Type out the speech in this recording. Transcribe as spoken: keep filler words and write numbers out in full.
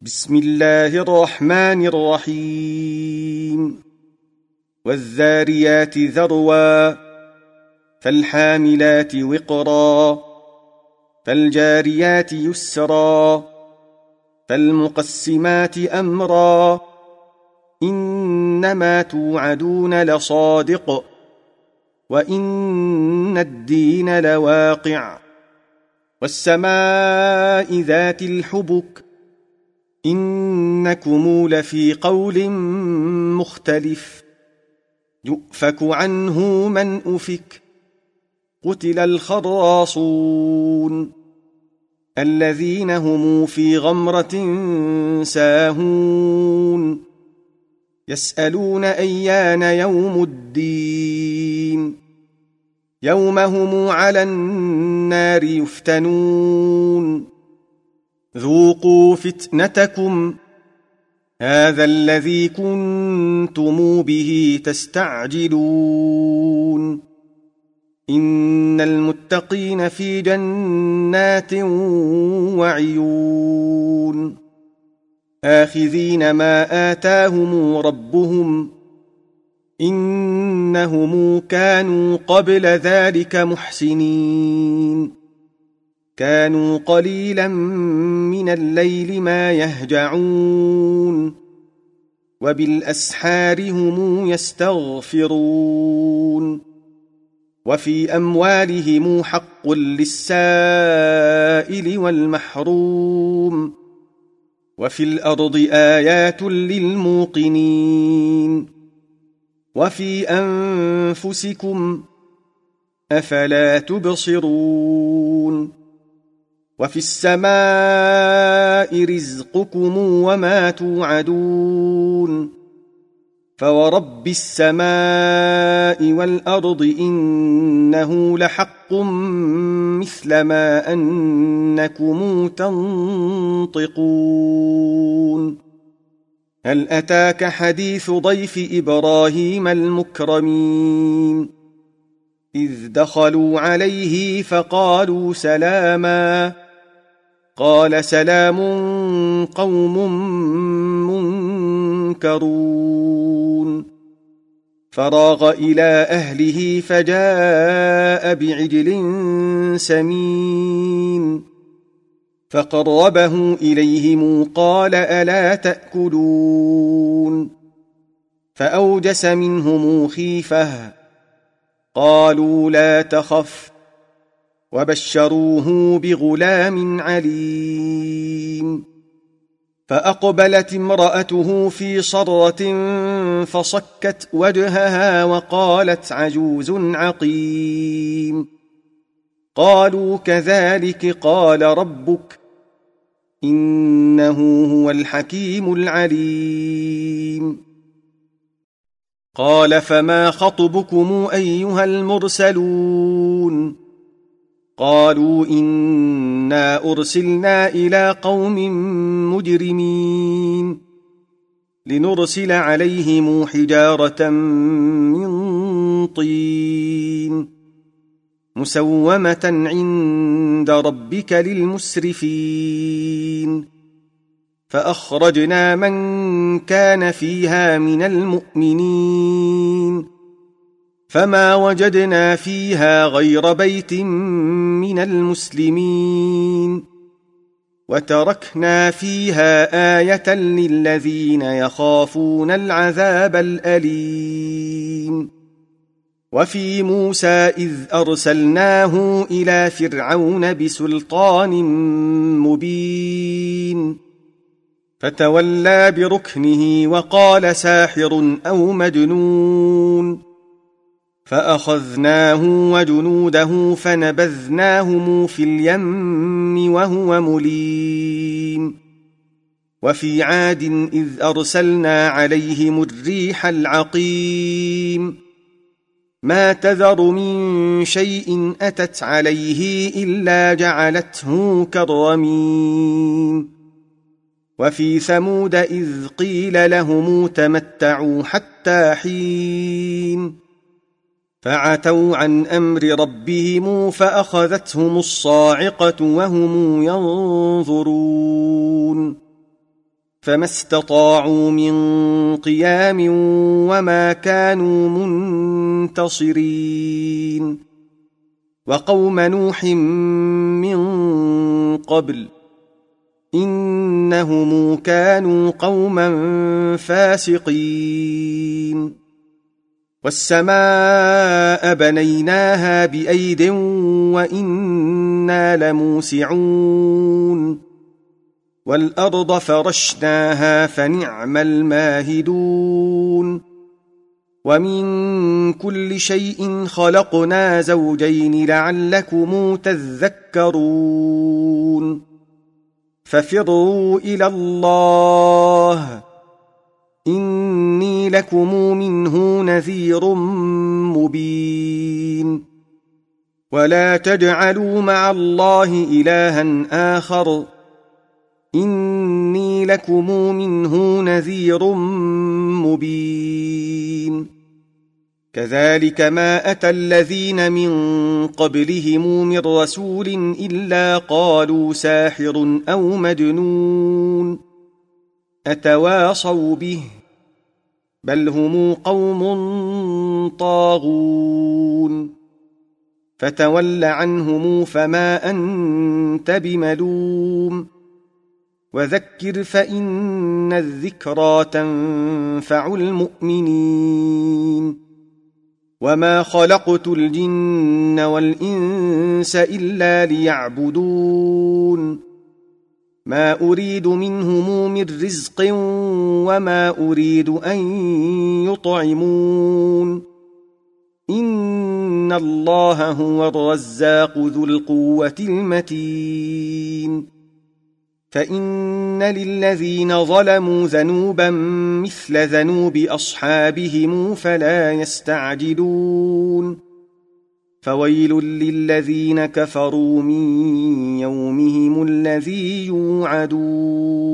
بسم الله الرحمن الرحيم والذاريات ذروا فالحاملات وقرا فالجاريات يسرا فالمقسمات أمرا إنما توعدون لصادق وإن الدين لواقع والسماء ذات الحبك إنكم لفي قول مختلف يؤفك عنه من أفك قتل الخراصون الذين هم في غمرة ساهون يسألون أيان يوم الدين يوم هم على النار يفتنون ذوقوا فتنتكم هذا الذي كنتم به تستعجلون إن المتقين في جنات وعيون آخذين ما آتاهم ربهم إنهم كانوا قبل ذلك محسنين كانوا قليلا من الليل ما يهجعون وبالأسحار هم يستغفرون وفي أموالهم حق للسائل والمحروم وفي الأرض آيات للموقنين وفي أنفسكم أفلا تبصرون وفي السماء رزقكم وما توعدون فورب السماء والأرض إنه لحق مثل ما أنكم تنطقون هل أتاك حديث ضيف إبراهيم المكرمين إذ دخلوا عليه فقالوا سلاما قال سلام قوم منكرون فراغ إلى أهله فجاء بعجل سمين فقربه إليهم قال ألا تأكلون فأوجس منهم خيفة قالوا لا تخف وبشروه بغلام عليم فأقبلت امرأته في صرة فصكت وجهها وقالت عجوز عقيم قالوا كذلك قال ربك إنه هو الحكيم العليم قال فما خطبكم أيها المرسلون قالوا إنا أرسلنا إلى قوم مجرمين لنرسل عليهم حجارة من طين مسومة عند ربك للمسرفين فأخرجنا من كان فيها من المؤمنين فما وجدنا فيها غير بيت من المسلمين وتركنا فيها آية للذين يخافون العذاب الأليم وفي موسى إذ أرسلناه إلى فرعون بسلطان مبين فتولى بركنه وقال ساحر أو مجنون فأخذناه وجنوده فنبذناهم في اليم وهو مليم وفي عاد إذ أرسلنا عليهم الريح العقيم ما تذر من شيء أتت عليه إلا جعلته كالرميم وفي ثمود إذ قيل لهم تمتعوا حتى حين فعتوا عن أمر ربهم فأخذتهم الصاعقة وهم ينظرون فما استطاعوا من قيام وما كانوا منتصرين وقوم نوح من قبل إنهم كانوا قوما فاسقين والسماء بنيناها بأيد وإنا لموسعون والأرض فرشناها فنعم الماهدون ومن كل شيء خلقنا زوجين لعلكم تذكرون ففروا إلى الله إني لكم منه نذير مبين ولا تجعلوا مع الله إلها آخر إني لكم منه نذير مبين كذلك ما أتى الذين من قبلهم من رسول إلا قالوا ساحر أو مجنون أتواصوا به بل هم قوم طاغون فتول عنهم فما أنت بملوم وذكر فإن الذكرى تنفع المؤمنين وما خلقت الجن والإنس إلا ليعبدون ما أريد منهم من رزق وما أريد أن يطعمون إن الله هو الرزاق ذو القوة المتين فإن للذين ظلموا ذنوبا مثل ذنوب أصحابهم فلا يستعجلون فويل للذين كفروا من يومهم الذي يوعدون